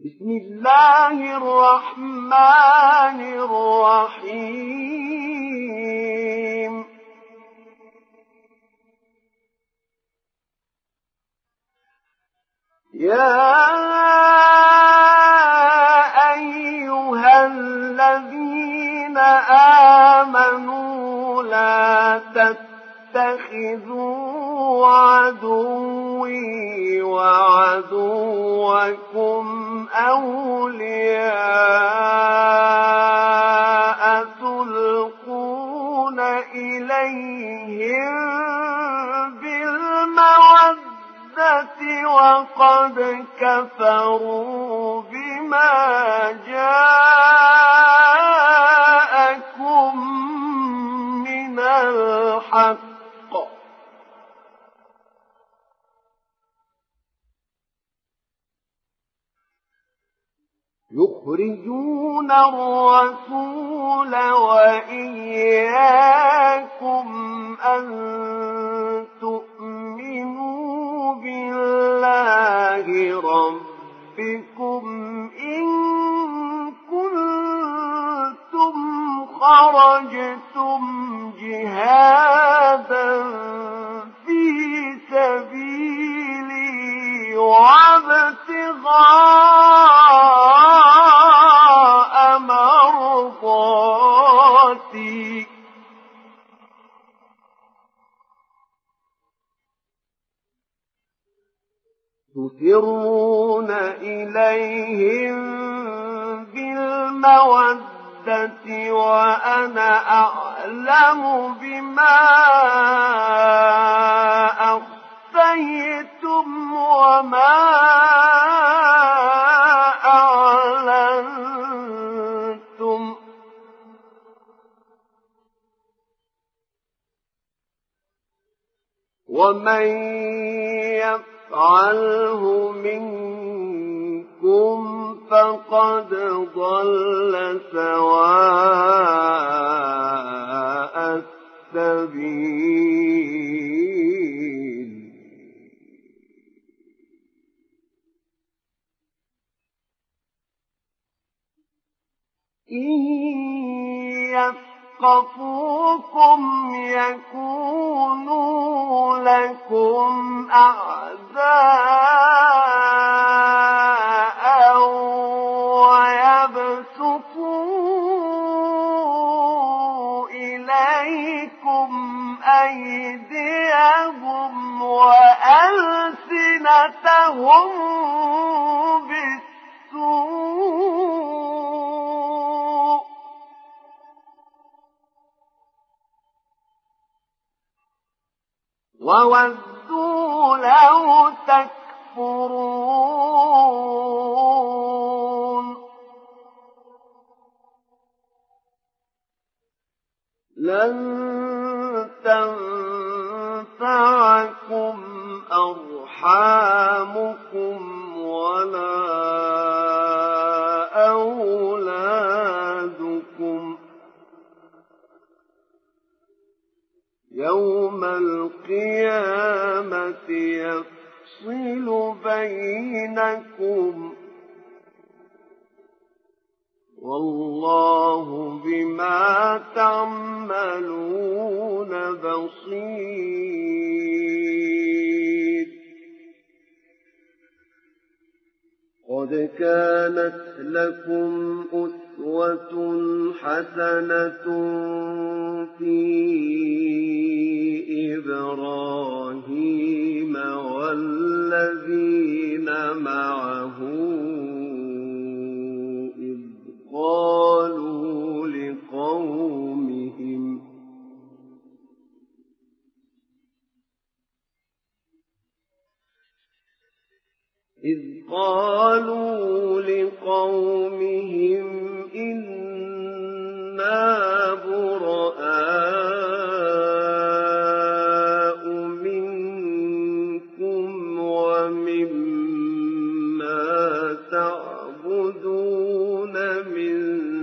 بسم الله الرحمن الرحيم يا أيها الذين آمنوا لا تتخذوا عدوي وعدوكم أولياء تلقون إليهم بالمودة وقد كفروا بما جاءكم من الحق يخرجون الرسول وإياكم أن تؤمنوا بالله ربكم إن كنتم خرجتم جهادا في سبيلي وابتغاء مرضاتي تسرون إليهم بالمودة وأنا أعلم بما أخفيتم وما أعلنتم ومن يفعله منكم فقد ضل سواء السبيل إن يثقفوكم يكونوا لكم أعداء ويبسطوا إليكم أيديهم وألسنتهم بالسوء وودوا لو تكفرون لن تنفعكم أرحامكم ولا أولادكم يوم القيامة يفصل بينكم والله بما تعملون بصير قد كانت لكم أسوة حسنة في إبراهيم والذين معه إذ قالوا لقومهم إنا براء منكم ومما تعبدون من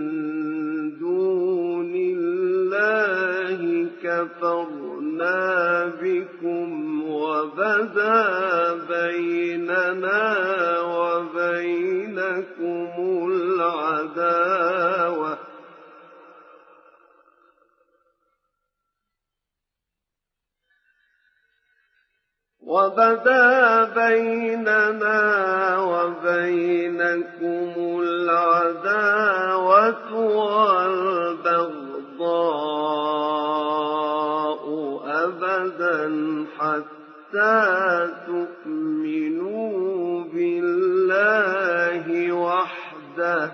دون الله كفرنا بكم وبدا بيننا وبينكم بينكم العداوة وبدا بيننا وبينكم العداوة والبغضاء أبدا حتى تؤمنوا بالله وحده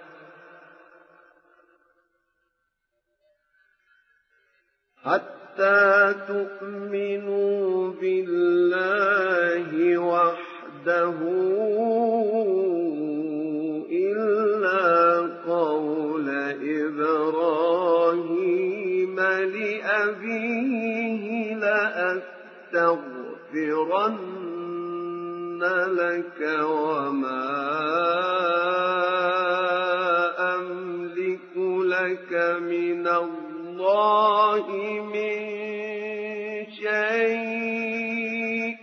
إلا قول إبراهيم لأبيه لأستغفرن لك وما أملك لك من الله من شيء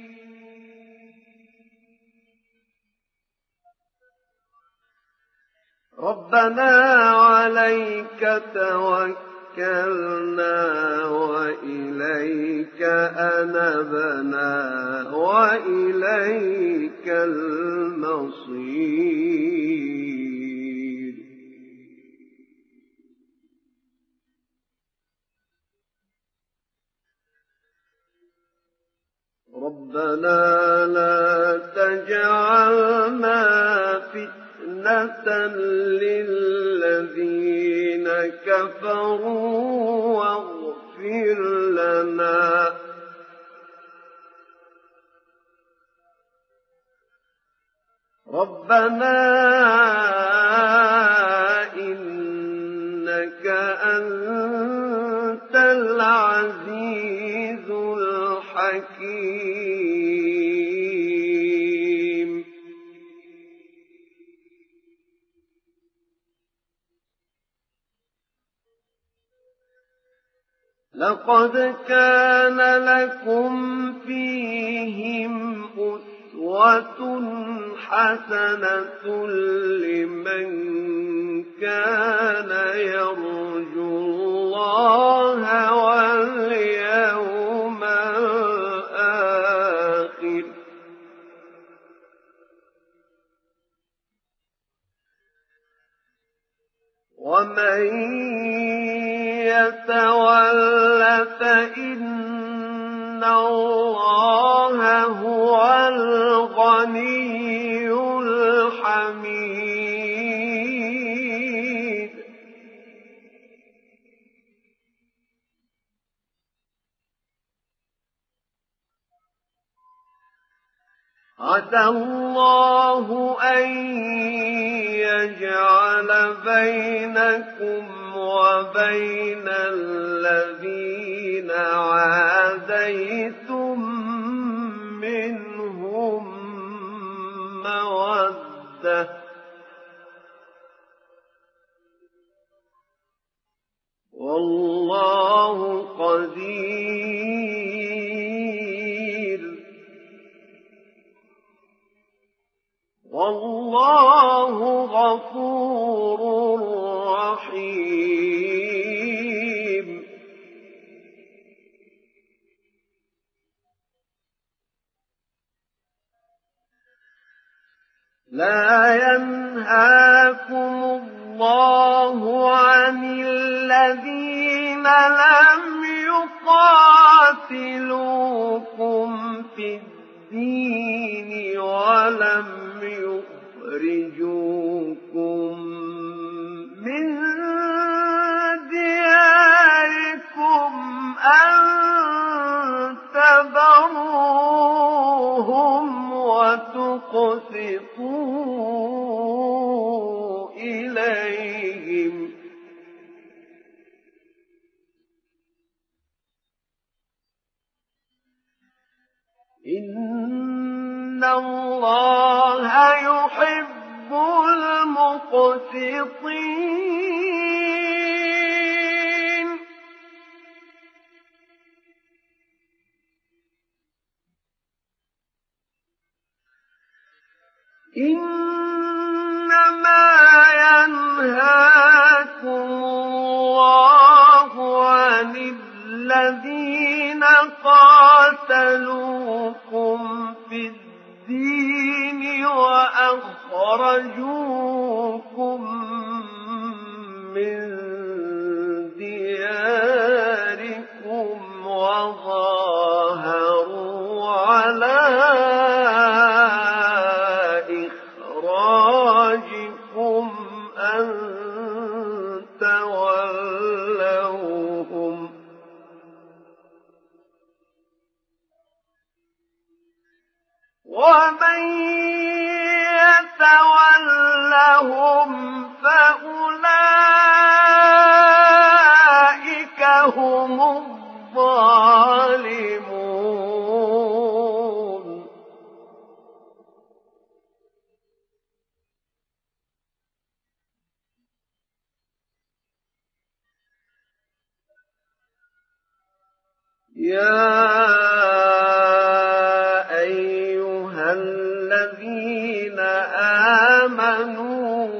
ربنا عليك توكلنا وإليك أنبنا وإليك المصير ربنا لا تجعلنا فتنة للذين كفروا واغفر لنا ربنا إنك أنت العزيز الحكيم لقد كان لكم فيهم أسوة حسنة لمن كان يرجو الله واليوم الآخر ومن يتول فإن الله هو الغني الحميد عسى الله أن يجعل بينكم وبين الذين عاديتم منهم مودة والله قدير والله غفور رحيم لا ينهاكم الله عن الذين لم يقاتلوكم في الدين ولم يخرجوكم من دياركم أن تبروهم وتقسطوا إليهم إن الله يحب المقسطين إن قاتلوكم في الدين وأخرجوكم من دياركم وظاهروا على إخراجكم أن تولوهم ومن يتولهم فأولئك هم الظالمون يا أيها الذين آمنوا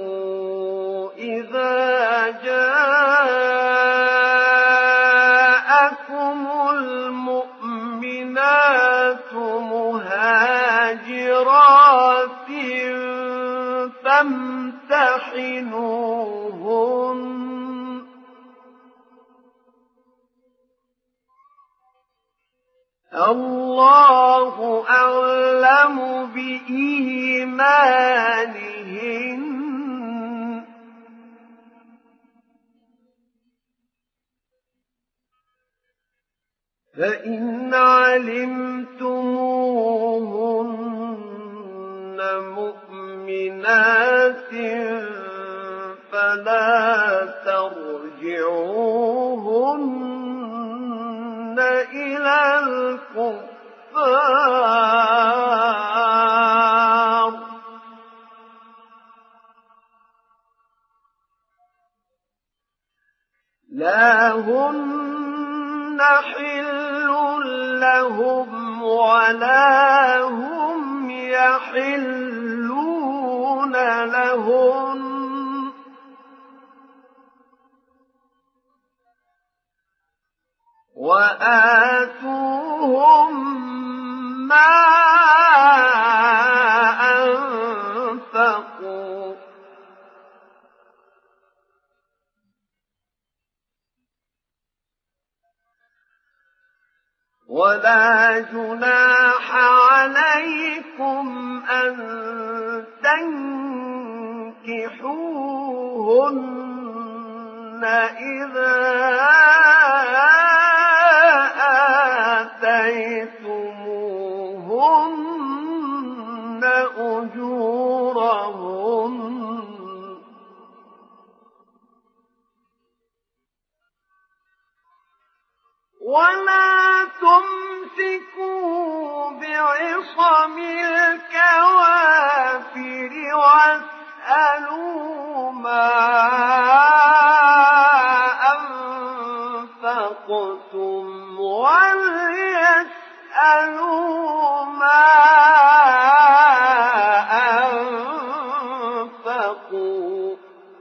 إذا جاءكم المؤمنات مهاجرات فامتحنوهن الله أعلم بإيمانهن فإن علمتموهن مؤمنات فلا ترجعوهن إلى الكفار لا هن حل لهم ولا هم يحلون لهن وآتوهم ما أنفقوا ولا جناح عليكم أن تنكحوهن إذا آتيتموهن أجورهن ولا تمسكوا بعصم الكوافر واسألوا ما أنفقتم وليسألوا ما أنفقوا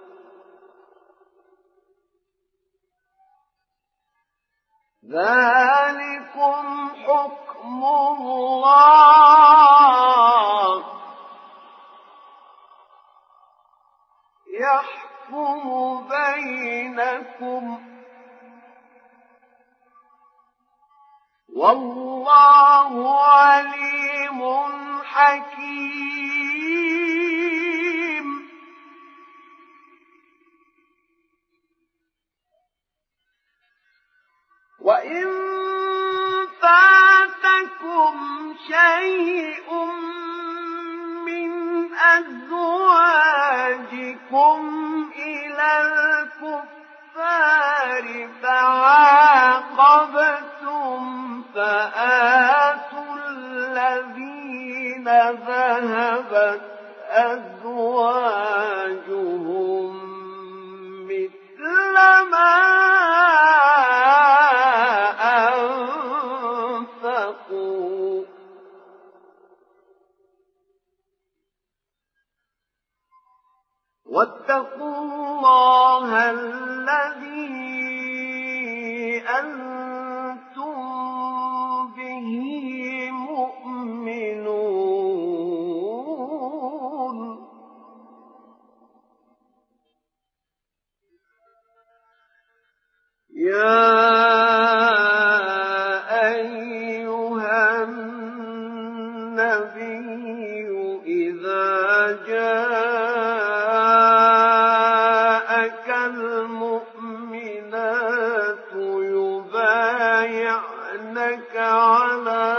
ذلكم حكم الله يحكم بينكم والله عليم حكيم وإن فاتكم شيء من أزواجكم إلى الكفار فعاقبتم فآتوا الذين ذهبت أزواجهم مثل ما أنفقوا واتقوا الله الذي أنتم يا أيها النبي إذا جاءك المؤمنات يبايعنك على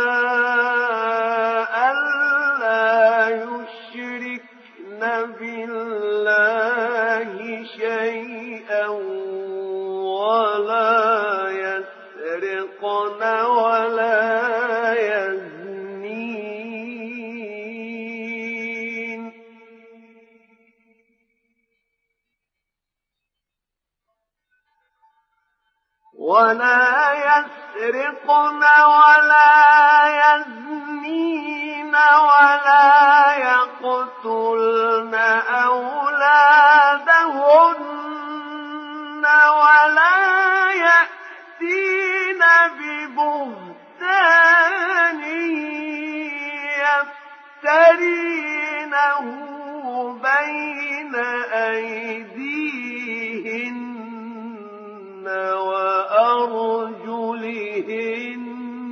ألا يشركن بالله شيئا ولا يسرقن ولا يزنين ولا يقتلن أولادهن ولا يأتين ببهتان يفترينه بين أيديهن وأرجلهن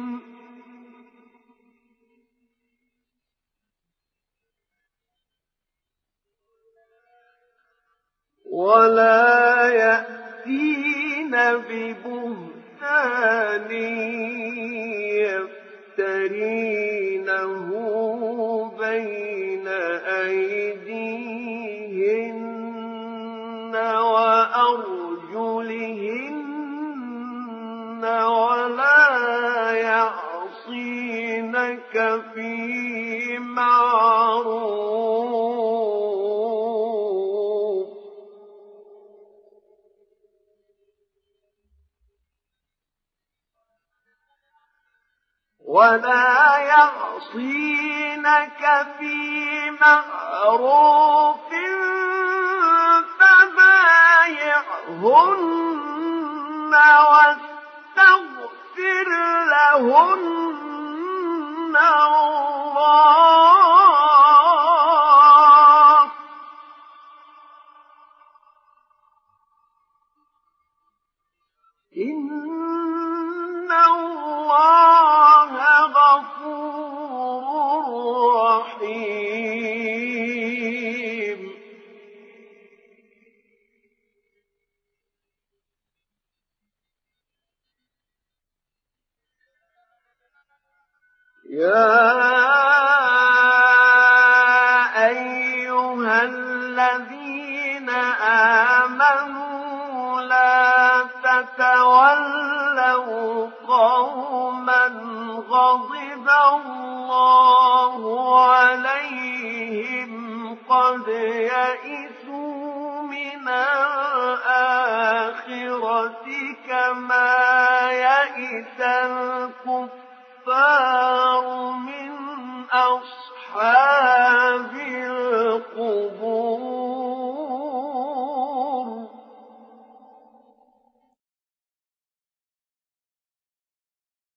ولا يأتين ببهتان يفترينه بين أيديهن وأرجلهن ولا يعصينك في معروف فبايعهن واستغفر لهن الله إن الله غفور رحيم يا أيها الذين آمنوا لا تتولوا قوما غضب الله عليهم قد يئسوا من الآخرة كما يئس الكفار من أصحاب